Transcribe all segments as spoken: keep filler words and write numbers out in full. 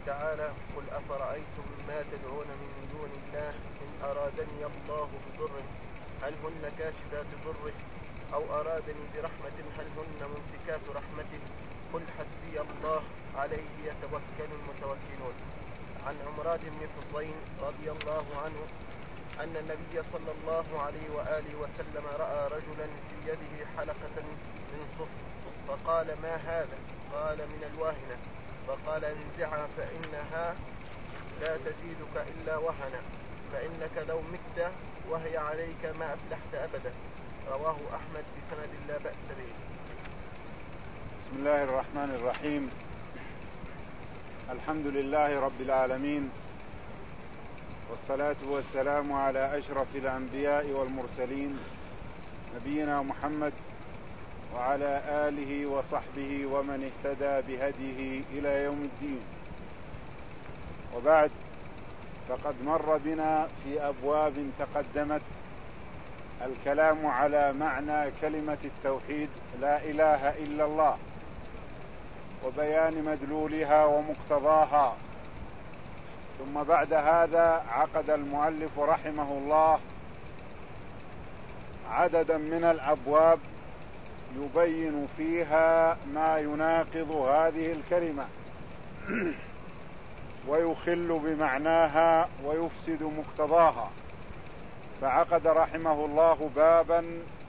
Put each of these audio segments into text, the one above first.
تعالى: قل أفرأيتم ما تدعون من دون الله إن أرادني الله بضر هل هن كاشفات ضره أو أرادني برحمة هل هن ممسكات رحمته قل حسبي الله عليه يتوكل المتوكلون. عن عمران بن حصين رضي الله عنه أن النبي صلى الله عليه وآله وسلم رأى رجلا في يده حلقة من صفر فقال: ما هذا؟ قال: من الواهنة. فقال: انزعها فإنها لا تزيدك إلا وهنا فإنك لو مت وهي عليك ما أفلحت أبدا. رواه أحمد بسند لا بأس به. بسم الله الرحمن الرحيم. الحمد لله رب العالمين، والصلاة والسلام على أشرف الأنبياء والمرسلين نبينا محمد وعلى آله وصحبه ومن اهتدى بهديه إلى يوم الدين. وبعد، فقد مر بنا في أبواب تقدمت الكلام على معنى كلمة التوحيد لا إله إلا الله وبيان مدلولها ومقتضاها. ثم بعد هذا عقد المؤلف رحمه الله عددا من الأبواب يبين فيها ما يناقض هذه الكلمة ويخل بمعناها ويفسد مقتضاها. فعقد رحمه الله بابا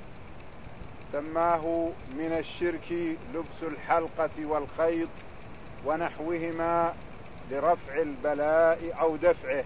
سماه من الشرك لبس الحلقة والخيط ونحوهما لرفع البلاء أو دفعه،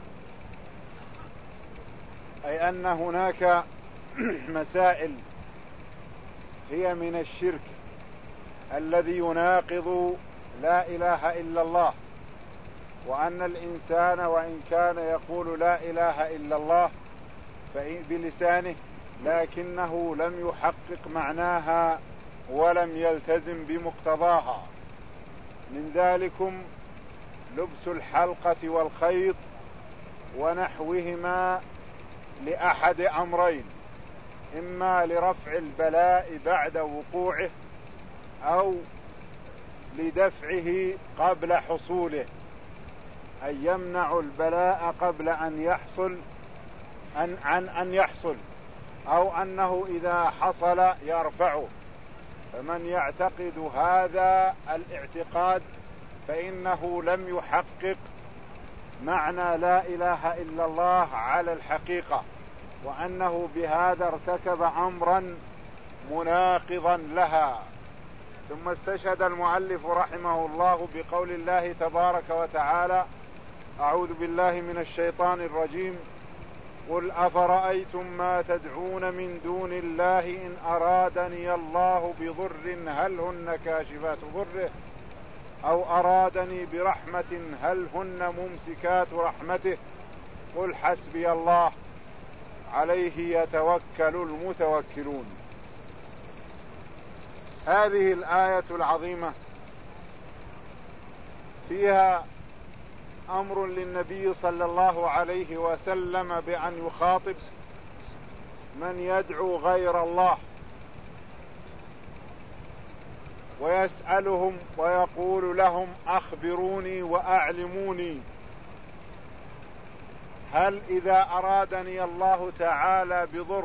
أي أن هناك مسائل هي من الشرك الذي يناقض لا إله إلا الله، وأن الإنسان وإن كان يقول لا إله إلا الله بلسانه لكنه لم يحقق معناها ولم يلتزم بمقتضاها. من ذلكم لبس الحلقة والخيط ونحوهما لأحد أمرين: إما لرفع البلاء بعد وقوعه أو لدفعه قبل حصوله، أي يمنع البلاء قبل أن يحصل عن أن, أن يحصل، أو أنه إذا حصل يرفعه. فمن يعتقد هذا الاعتقاد فإنه لم يحقق معنى لا إله إلا الله على الحقيقة، وأنه بهذا ارتكب أمرا مناقضا لها. ثم استشهد المؤلف رحمه الله بقول الله تبارك وتعالى: أعوذ بالله من الشيطان الرجيم: قل أفرأيتم ما تدعون من دون الله إن أرادني الله بضر هل هن كاشفات ضره أو أرادني برحمة هل هن ممسكات رحمته قل حسبي الله عليه يتوكل المتوكلون. هذه الآية العظيمة فيها أمر للنبي صلى الله عليه وسلم بأن يخاطب من يدعو غير الله ويسألهم ويقول لهم: أخبروني وأعلموني، هل إذا أرادني الله تعالى بضر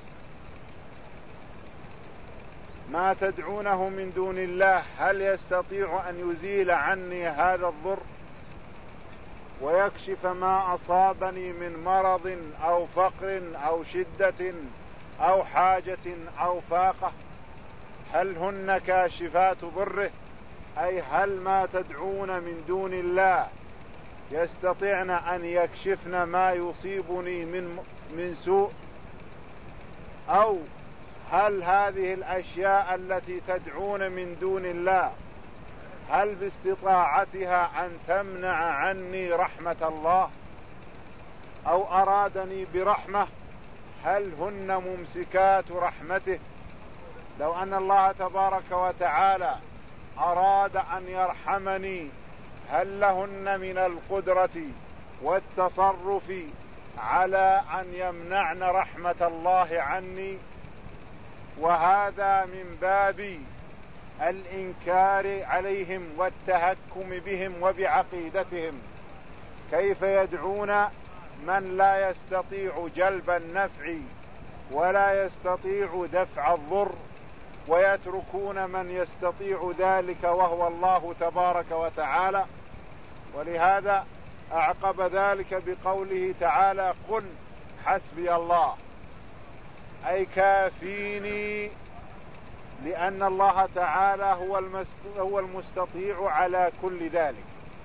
ما تدعونه من دون الله هل يستطيع أن يزيل عني هذا الضر ويكشف ما أصابني من مرض أو فقر أو شدة أو حاجة أو فاقة؟ هل هن كاشفات ضره، أي هل ما تدعون من دون الله يستطيعن أن يكشفن ما يصيبني من من سوء؟ أو هل هذه الأشياء التي تدعون من دون الله هل باستطاعتها أن تمنع عني رحمة الله؟ أو أرادني برحمة هل هن ممسكات رحمته؟ لو أن الله تبارك وتعالى أراد أن يرحمني هل لهن من القدرة والتصرف على أن يمنعن رحمة الله عني؟ وهذا من باب الإنكار عليهم والتهكم بهم وبعقيدتهم. كيف يدعون من لا يستطيع جلب النفع ولا يستطيع دفع الضر، ويتركون من يستطيع ذلك وهو الله تبارك وتعالى؟ ولهذا أعقب ذلك بقوله تعالى: قل حسبي الله، أي كافيني، لأن الله تعالى هو المستطيع على كل ذلك.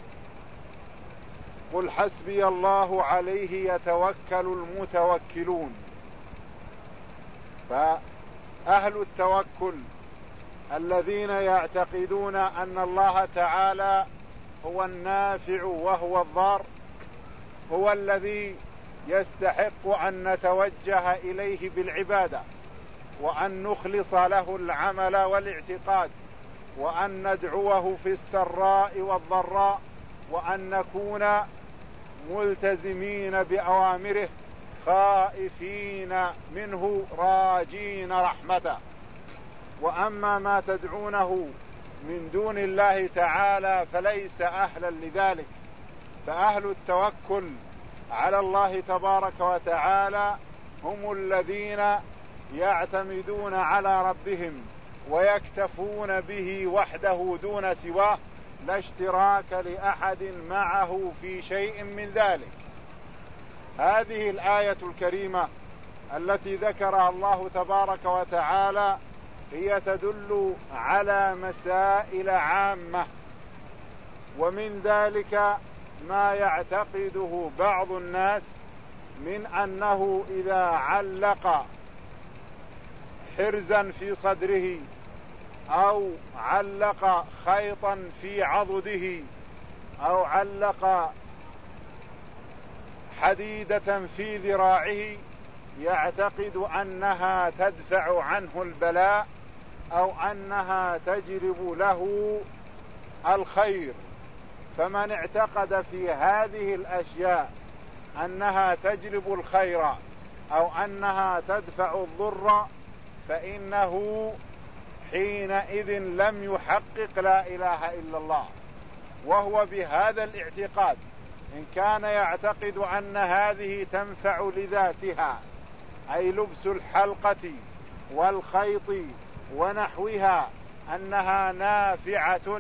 قل حسبي الله عليه يتوكل المتوكلون. فأهل التوكل الذين يعتقدون أن الله تعالى هو النافع وهو الضار، هو الذي يستحق أن نتوجه إليه بالعبادة، وأن نخلص له العمل والاعتقاد، وأن ندعوه في السراء والضراء، وأن نكون ملتزمين بأوامره خائفين منه راجين رحمته. وأما ما تدعونه من دون الله تعالى فليس أهلا لذلك. فأهل التوكل على الله تبارك وتعالى هم الذين يعتمدون على ربهم ويكتفون به وحده دون سواه، لا اشتراك لأحد معه في شيء من ذلك. هذه الآية الكريمة التي ذكرها الله تبارك وتعالى هي تدل على مسائل عامة، ومن ذلك ما يعتقده بعض الناس من أنه إذا علق حرزا في صدره أو علق خيطا في عضده أو علق حديدة في ذراعه يعتقد أنها تدفع عنه البلاء أو أنها تجلب له الخير. فمن اعتقد في هذه الأشياء أنها تجلب الخير أو أنها تدفع الضر فإنه حينئذ لم يحقق لا إله إلا الله. وهو بهذا الاعتقاد إن كان يعتقد أن هذه تنفع لذاتها، أي لبس الحلقة والخيط ونحوها، أنها نافعة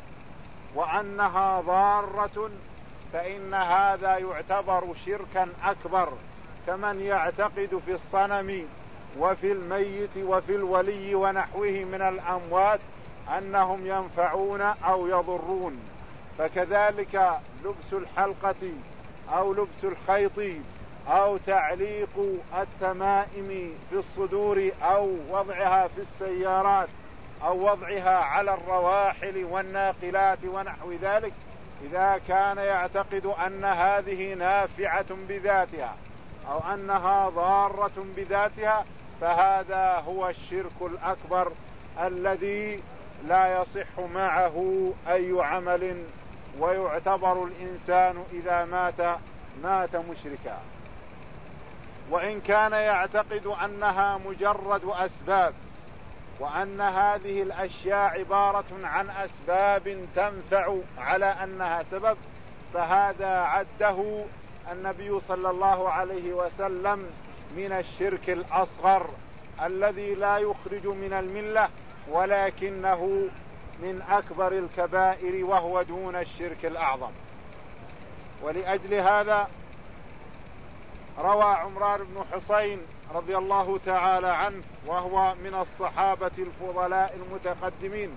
وأنها ضارة، فإن هذا يعتبر شركا أكبر، كمن يعتقد في الصنم وفي الميت وفي الولي ونحوه من الأموات أنهم ينفعون أو يضرون. فكذلك لبس الحلقة أو لبس الخيط أو تعليق التمائم في الصدور أو وضعها في السيارات أو وضعها على الرواحل والناقلات ونحو ذلك، إذا كان يعتقد أن هذه نافعة بذاتها أو أنها ضارة بذاتها فهذا هو الشرك الأكبر الذي لا يصح معه أي عمل، ويعتبر الإنسان إذا مات مات مشركا. وإن كان يعتقد أنها مجرد أسباب وأن هذه الأشياء عبارة عن أسباب تنفع على أنها سبب، فهذا عده النبي صلى الله عليه وسلم من الشرك الأصغر الذي لا يخرج من الملة، ولكنه من أكبر الكبائر وهو دون الشرك الأعظم. ولأجل هذا روى عمران بن حسين رضي الله تعالى عنه، وهو من الصحابة الفضلاء المتقدمين،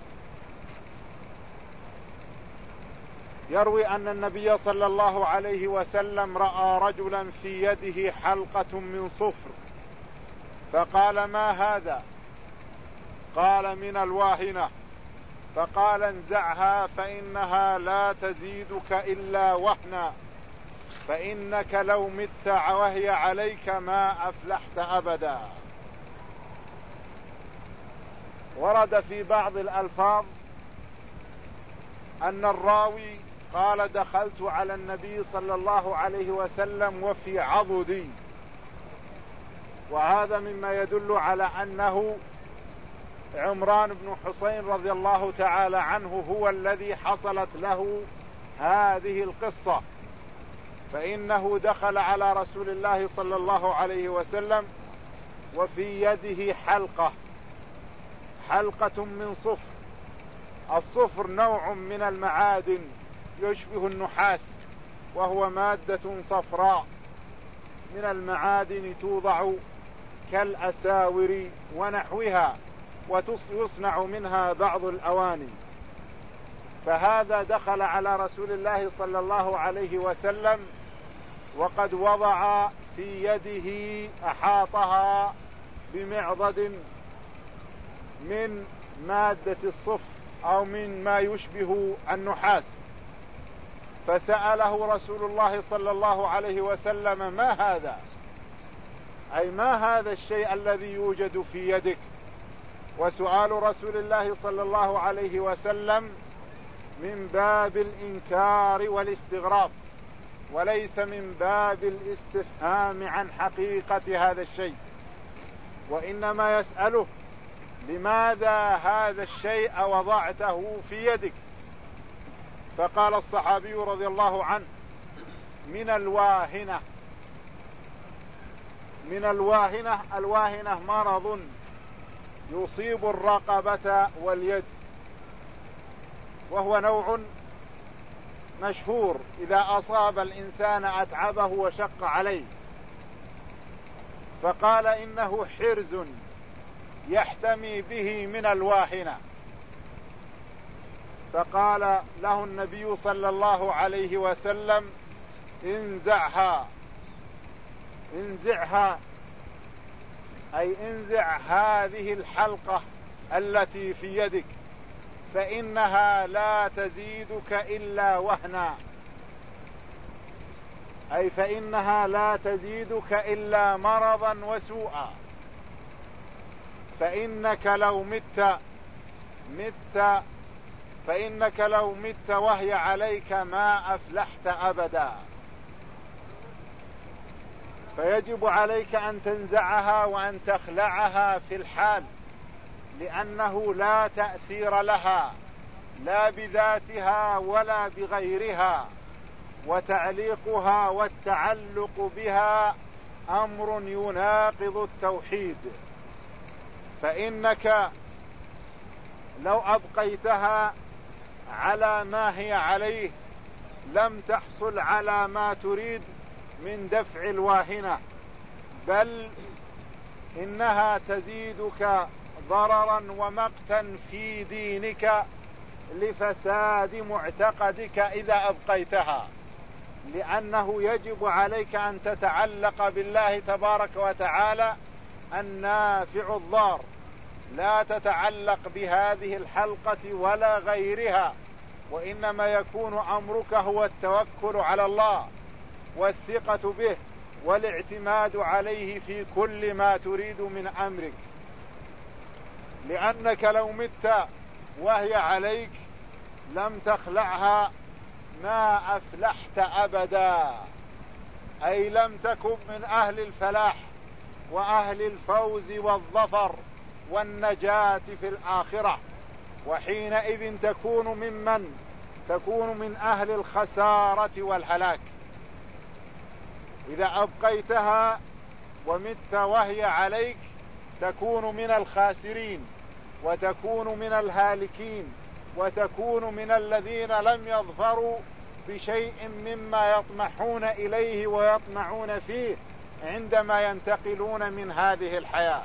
يروي أن النبي صلى الله عليه وسلم رأى رجلا في يده حلقة من صفر، فقال: ما هذا؟ قال: من الواهنة. فقال: انزعها فإنها لا تزيدك إلا وهنا، فإنك لو مت وهي عليك ما أفلحت أبدا. ورد في بعض الألفاظ أن الراوي قال: دخلت على النبي صلى الله عليه وسلم وفي عضدي، وهذا مما يدل على أنه عمران بن حسين رضي الله تعالى عنه هو الذي حصلت له هذه القصة، فإنه دخل على رسول الله صلى الله عليه وسلم وفي يده حلقة حلقة من صفر. الصفر نوع من المعادن يشبه النحاس، وهو مادة صفراء من المعادن توضع كالأساور ونحوها، ويصنع منها بعض الأواني. فهذا دخل على رسول الله صلى الله عليه وسلم وقد وضع في يده أحاطها بمعضد من مادة الصفر أو من ما يشبه النحاس. فسأله رسول الله صلى الله عليه وسلم: ما هذا؟ أي ما هذا الشيء الذي يوجد في يدك؟ وسؤال رسول الله صلى الله عليه وسلم من باب الإنكار والاستغراب، وليس من باب الاستفهام عن حقيقة هذا الشيء، وإنما يسأله: لماذا هذا الشيء وضعته في يدك؟ فقال الصحابي رضي الله عنه: من الواهنة. من الواهنة، الواهنة مرض يصيب الرقبة واليد، وهو نوع مشهور إذا أصاب الإنسان أتعبه وشق عليه. فقال: إنه حرز يحتمي به من الواهنة. فقال له النبي صلى الله عليه وسلم: انزعها انزعها أي انزع هذه الحلقة التي في يدك، فإنها لا تزيدك إلا وهنا، أي فإنها لا تزيدك إلا مرضا وسوءا، فإنك لو مت مت فإنك لو مت وهي عليك ما أفلحت أبدا. فيجب عليك أن تنزعها وأن تخلعها في الحال، لأنه لا تأثير لها لا بذاتها ولا بغيرها، وتعليقها والتعلق بها أمر يناقض التوحيد. فإنك لو أبقيتها على ما هي عليه لم تحصل على ما تريد من دفع الواهنة، بل إنها تزيدك ضررا ومقتا في دينك لفساد معتقدك إذا أبقيتها، لأنه يجب عليك أن تتعلق بالله تبارك وتعالى النافع الضار، لا تتعلق بهذه الحلقة ولا غيرها، وإنما يكون أمرك هو التوكل على الله والثقة به والاعتماد عليه في كل ما تريد من أمرك. لأنك لو مت وهي عليك لم تخلعها ما أفلحت أبدا، أي لم تكن من أهل الفلاح وأهل الفوز والظفر والنجاة في الآخرة، وحينئذ تكون ممن تكون من أهل الخسارة والهلاك. إذا أبقيتها ومت وهي عليك تكون من الخاسرين، وتكون من الهالكين، وتكون من الذين لم يظفروا بشيء مما يطمحون إليه ويطمعون فيه عندما ينتقلون من هذه الحياة.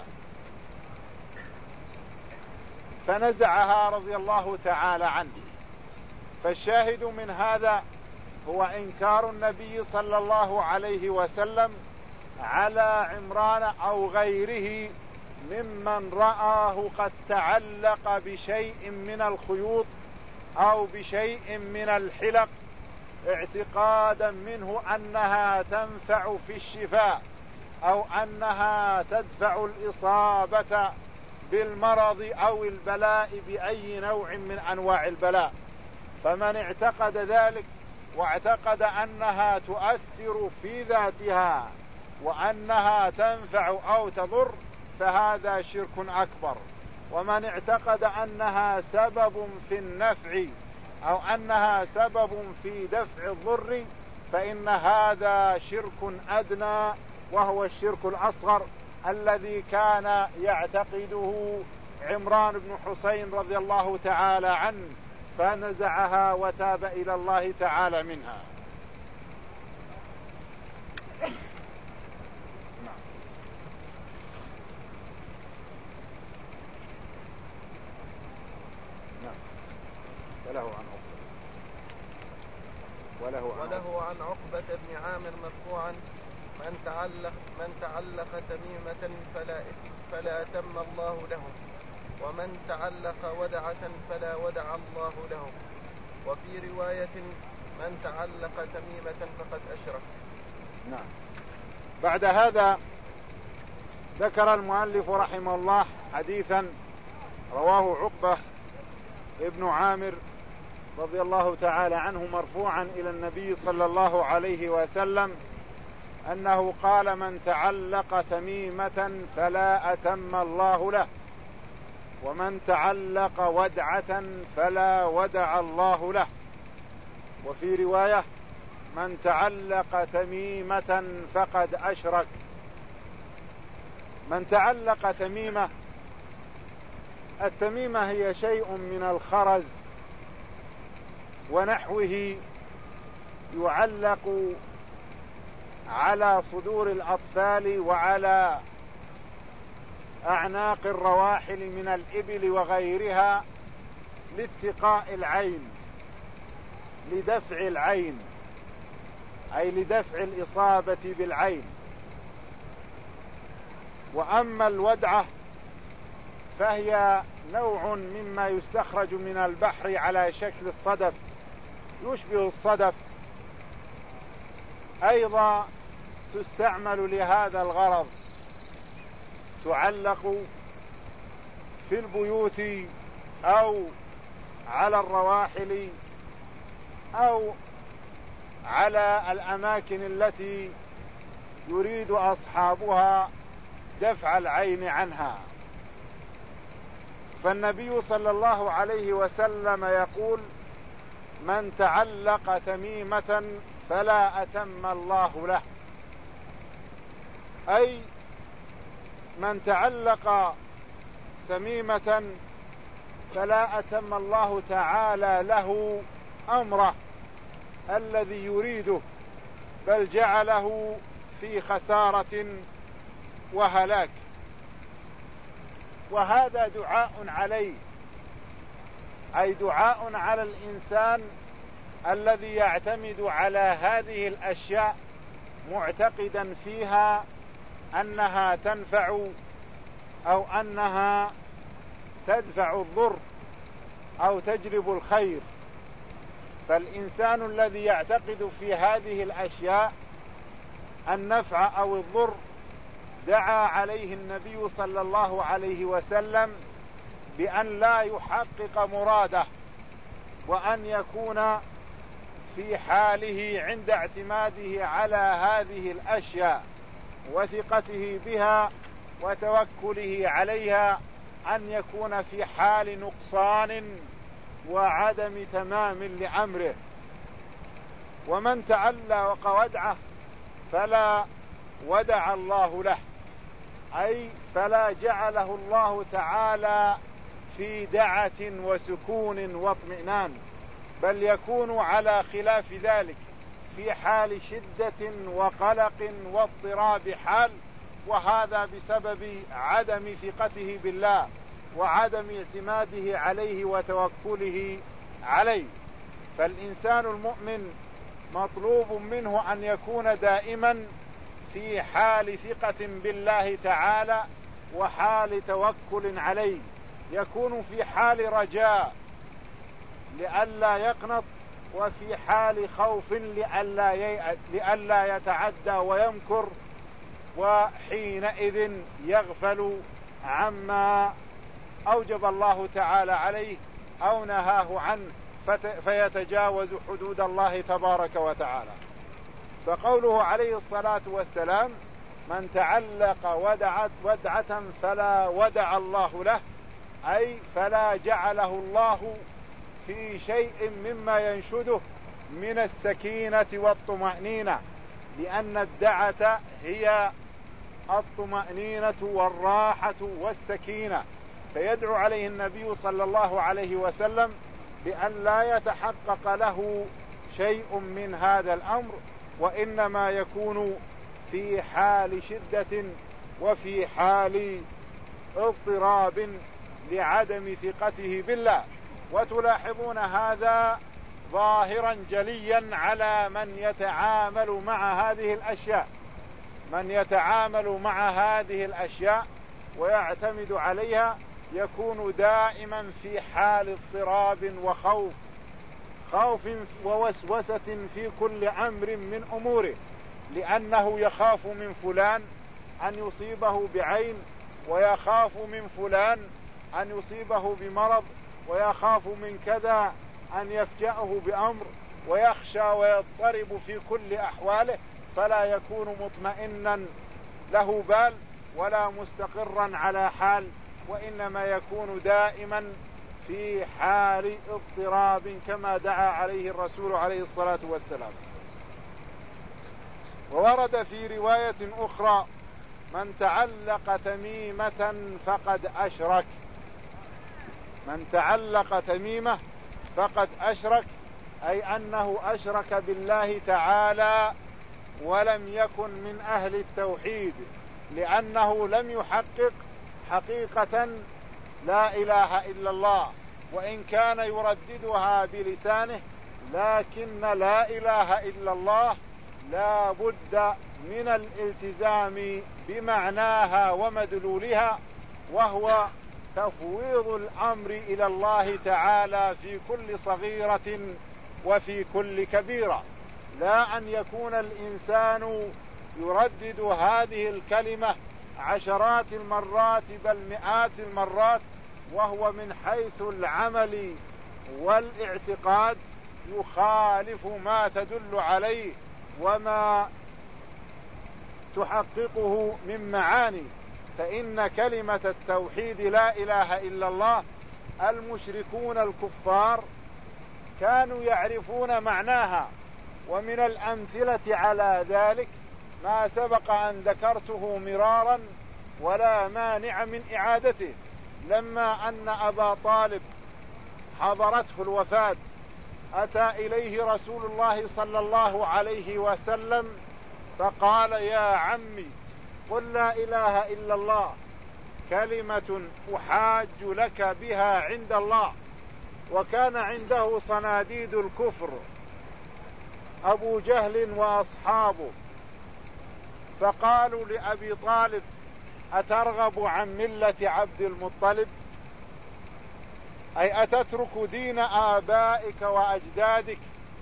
فنزعها رضي الله تعالى عنه. فالشاهد من هذا هو إنكار النبي صلى الله عليه وسلم على عمران أو غيره ممن رآه قد تعلق بشيء من الخيوط أو بشيء من الحلق اعتقادا منه أنها تنفع في الشفاء أو أنها تدفع الإصابة بالمرض أو البلاء بأي نوع من أنواع البلاء. فمن اعتقد ذلك واعتقد أنها تؤثر في ذاتها وأنها تنفع أو تضر فهذا شرك أكبر، ومن اعتقد أنها سبب في النفع أو أنها سبب في دفع الضر فإن هذا شرك أدنى، وهو الشرك الأصغر الذي كان يعتقده عمران بن حسين رضي الله تعالى عنه، فنزعها وتاب إلى الله تعالى منها. وله عن عقبة وله عن, وله عن عقبة بن عامر مرفوعا: من تعلق من تعلق تميمة فلا فلا أتم الله له، ومن تعلق ودعة فلا ودع الله له. وفي رواية: من تعلق تميمة فقد أشرك. نعم. بعد هذا ذكر المؤلف رحمه الله حديثا رواه عقبة ابن عامر رضي الله تعالى عنه مرفوعا إلى النبي صلى الله عليه وسلم أنه قال: من تعلق تميمة فلا أتم الله له، ومن تعلق ودعة فلا ودع الله له. وفي رواية: من تعلق تميمة فقد أشرك. من تعلق تميمة، التميمة هي شيء من الخرز ونحوه يعلق على صدور الأطفال وعلى أعناق الرواحل من الإبل وغيرها لاتقاء العين، لدفع العين، أي لدفع الإصابة بالعين. وأما الودعة فهي نوع مما يستخرج من البحر على شكل الصدف، يشبه الصدف، أيضا تستعمل لهذا الغرض، تعلق في البيوت أو على الرواحل أو على الأماكن التي يريد أصحابها دفع العين عنها. فالنبي صلى الله عليه وسلم يقول: من تعلق تميمة فلا أتم الله له، أي من تعلق تميمة فلا أتم الله تعالى له أمره الذي يريده، بل جعله في خسارة وهلاك. وهذا دعاء عليه، أي دعاء على الإنسان الذي يعتمد على هذه الأشياء معتقدا فيها أنها تنفع أو أنها تدفع الضر أو تجلب الخير. فالإنسان الذي يعتقد في هذه الأشياء النفع أو الضر دعا عليه النبي صلى الله عليه وسلم بأن لا يحقق مراده، وأن يكون في حاله عند اعتماده على هذه الأشياء وثقته بها وتوكله عليها أن يكون في حال نقصان وعدم تمام لأمره. ومن تعلق ودعه فلا ودع الله له، أي فلا جعله الله تعالى في دعة وسكون واطمئنان، بل يكون على خلاف ذلك في حال شدة وقلق واضطراب حال، وهذا بسبب عدم ثقته بالله وعدم اعتماده عليه وتوكله عليه. فالإنسان المؤمن مطلوب منه أن يكون دائما في حال ثقة بالله تعالى وحال توكل عليه، يكون في حال رجاء لئلا يقنط، وفي حال خوف لئلا ييأس، لئلا يتعدى ويمكر، وحينئذ يغفل عما أوجب الله تعالى عليه أو نهاه عنه فيتجاوز حدود الله تبارك وتعالى. فقوله عليه الصلاة والسلام: من تعلق ودعة, ودعة فلا ودع الله له، أي فلا جعله الله في شيء مما ينشده من السكينة والطمأنينة، لأن الدعة هي الطمأنينة والراحة والسكينة، فيدعو عليه النبي صلى الله عليه وسلم بأن لا يتحقق له شيء من هذا الأمر، وإنما يكون في حال شدة وفي حال اضطراب لعدم ثقته بالله. وتلاحظون هذا ظاهرا جليا على من يتعامل مع هذه الأشياء، من يتعامل مع هذه الأشياء ويعتمد عليها يكون دائما في حال اضطراب وخوف، خوف ووسوسة في كل أمر من أموره، لأنه يخاف من فلان أن يصيبه بعين، ويخاف من فلان أن يصيبه بمرض، ويخاف من كذا أن يفجأه بأمر، ويخشى ويضطرب في كل أحواله، فلا يكون مطمئنا له بال ولا مستقرا على حال، وإنما يكون دائما في حال اضطراب كما دعا عليه الرسول عليه الصلاة والسلام. وورد في رواية أخرى: من تعلق تميمة فقد أشرك. من تعلق تميمة فقد أشرك، أي أنه أشرك بالله تعالى ولم يكن من أهل التوحيد، لأنه لم يحقق حقيقة لا إله إلا الله، وإن كان يرددها بلسانه، لكن لا إله إلا الله لا بد من الالتزام بمعناها ومدلولها، وهو تفويض الأمر إلى الله تعالى في كل صغيرة وفي كل كبيرة، لا أن يكون الإنسان يردد هذه الكلمة عشرات المرات بل مئات المرات، وهو من حيث العمل والاعتقاد يخالف ما تدل عليه وما تحققه من معاني. فإن كلمة التوحيد لا إله إلا الله المشركون الكفار كانوا يعرفون معناها، ومن الأمثلة على ذلك ما سبق أن ذكرته مرارا ولا مانع من إعادته. لما أن أبا طالب حضرته الوفاة أتى إليه رسول الله صلى الله عليه وسلم فقال: يا عمي قل لا إله إلا الله كلمة أحاج لك بها عند الله. وكان عنده صناديد الكفر أبو جهل وأصحابه، فقالوا لأبي طالب: أترغب عن ملة عبد المطلب؟ أي أتترك دين آبائك وأجدادك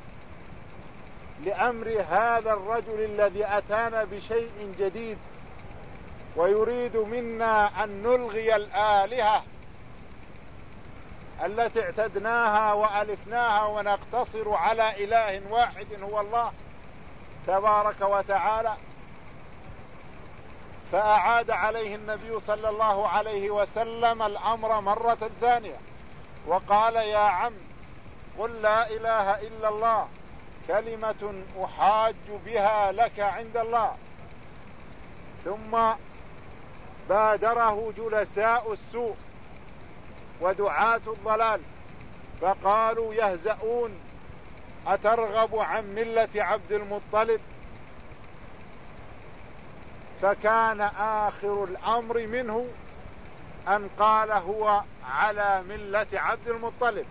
لأمر هذا الرجل الذي أتانا بشيء جديد ويريد منا أن نلغي الآلهة التي اعتدناها وألفناها ونقتصر على إله واحد هو الله تبارك وتعالى؟ فأعاد عليه النبي صلى الله عليه وسلم الأمر مرة ثانية وقال: يا عم قل لا إله إلا الله كلمة أحاج بها لك عند الله. ثم بادره جلساء السوء ودعاة الضلال فقالوا يهزؤون: أترغب عن ملة عبد المطلب؟ فكان آخر الأمر منه أن قال: هو على ملة عبد المطلب.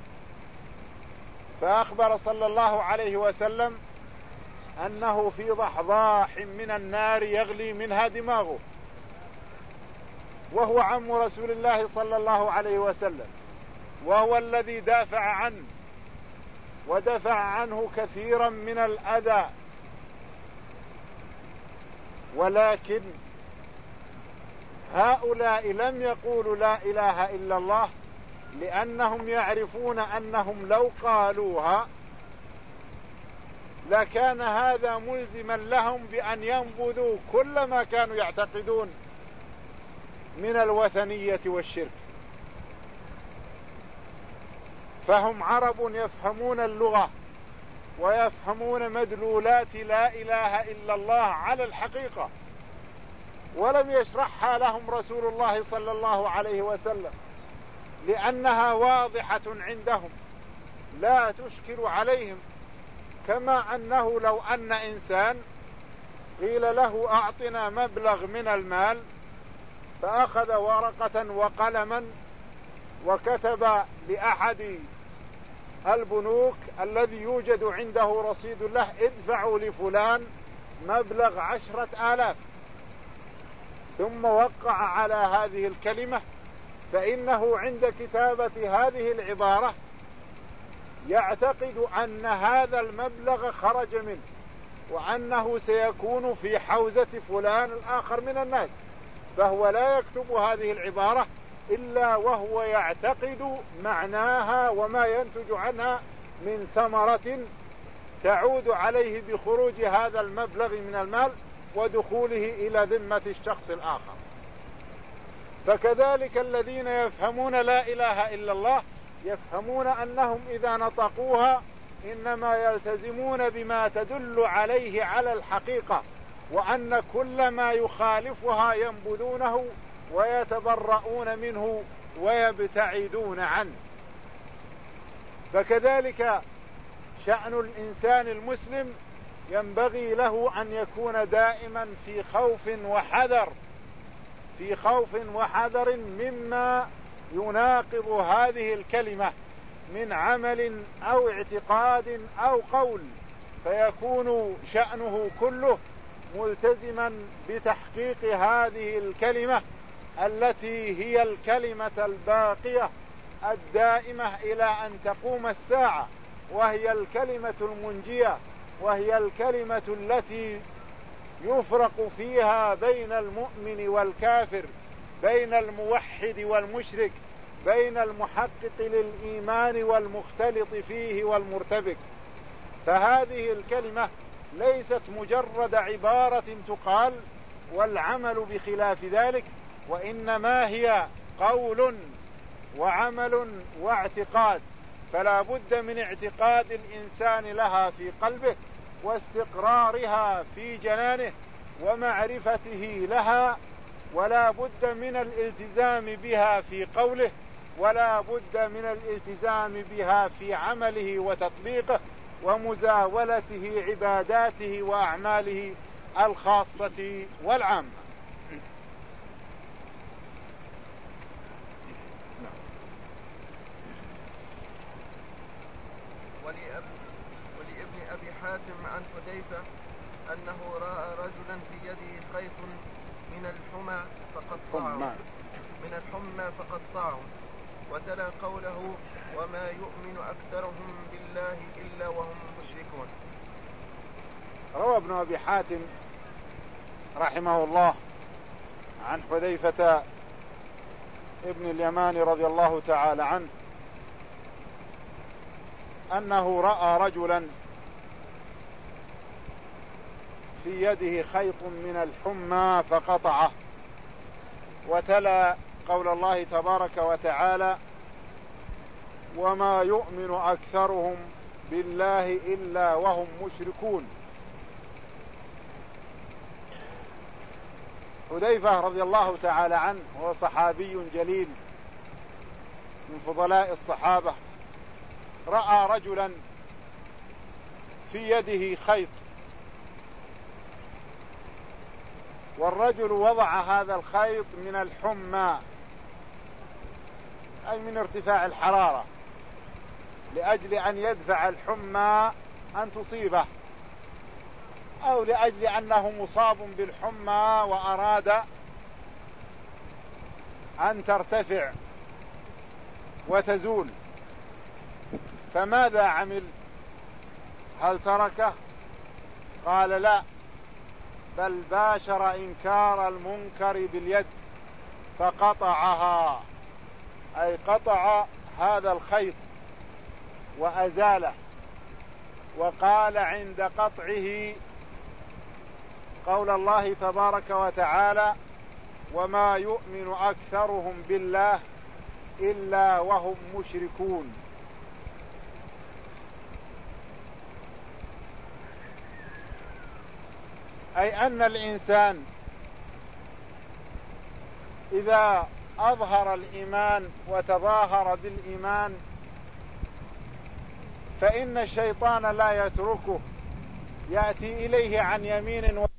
فأخبر صلى الله عليه وسلم أنه في ضحضاح من النار يغلي منها دماغه، وهو عم رسول الله صلى الله عليه وسلم، وهو الذي دافع عنه ودفع عنه كثيرا من الأذى. ولكن هؤلاء لم يقولوا لا إله إلا الله لأنهم يعرفون أنهم لو قالوها لكان هذا ملزما لهم بأن ينبذوا كل ما كانوا يعتقدون من الوثنية والشرك. فهم عرب يفهمون اللغة ويفهمون مدلولات لا إله إلا الله على الحقيقة، ولم يشرحها لهم رسول الله صلى الله عليه وسلم لأنها واضحة عندهم لا تشكل عليهم. كما أنه لو أن إنسان قيل له أعطنا مبلغ من المال فأخذ ورقة وقلما وكتب لأحد البنوك الذي يوجد عنده رصيد له ادفعوا لفلان مبلغ عشرة آلاف، ثم وقع على هذه الكلمة، فإنه عند كتابة هذه العبارة يعتقد أن هذا المبلغ خرج منه وأنه سيكون في حوزة فلان الآخر من الناس، فهو لا يكتب هذه العبارة إلا وهو يعتقد معناها وما ينتج عنها من ثمرة تعود عليه بخروج هذا المبلغ من المال ودخوله إلى ذمة الشخص الآخر. فكذلك الذين يفهمون لا إله إلا الله يفهمون أنهم إذا نطقوها إنما يلتزمون بما تدل عليه على الحقيقة، وأن كل ما يخالفها ينبذونه ويتبرؤون منه ويبتعدون عنه. فكذلك شأن الإنسان المسلم ينبغي له أن يكون دائما في خوف وحذر في خوف وحذر مما يناقض هذه الكلمة من عمل أو اعتقاد أو قول، فيكون شأنه كله ملتزما بتحقيق هذه الكلمة التي هي الكلمة الباقية الدائمة إلى أن تقوم الساعة، وهي الكلمة المنجية، وهي الكلمة التي يفرق فيها بين المؤمن والكافر، بين الموحد والمشرك، بين المحقق للإيمان والمختلط فيه والمرتبك. فهذه الكلمة ليست مجرد عبارة تقال والعمل بخلاف ذلك، وإنما هي قول وعمل واعتقاد، فلا بد من اعتقاد الإنسان لها في قلبه واستقرارها في جنانه ومعرفته لها، ولا بد من الالتزام بها في قوله، ولا بد من الالتزام بها في عمله وتطبيقه ومزاولته عباداته وأعماله الخاصة والعامة. ولابن أبي حاتم عن حذيفة أنه رأى رجلا في يده خيط من الحمى فقطعه من الحمى فقطعه وتلا قوله وما يؤمن أكثرهم بالله إلا وهم مشركون. روى ابن أبي حاتم رحمه الله عن حذيفة ابن اليمان رضي الله تعالى عنه أنه رأى رجلا في يده خيط من الحمى فقطعه وتلا قول الله تبارك وتعالى وما يؤمن أكثرهم بالله إلا وهم مشركون. حذيفة رضي الله تعالى عنه هو صحابي جليل من فضلاء الصحابة، رأى رجلا في يده خيط، والرجل وضع هذا الخيط من الحمى أي من ارتفاع الحرارة لأجل أن يدفع الحمى أن تصيبه، أو لأجل أنه مصاب بالحمى وأراد أن ترتفع وتزول. فماذا عمل؟ هل تركه؟ قال لا، بل باشر إنكار المنكر باليد فقطعها، أي قطع هذا الخيط وأزاله، وقال عند قطعه قول الله تبارك وتعالى وما يؤمن أكثرهم بالله إلا وهم مشركون. أي أن الإنسان إذا أظهر الإيمان وتظاهر بالإيمان فإن الشيطان لا يتركه، يأتي إليه عن يمين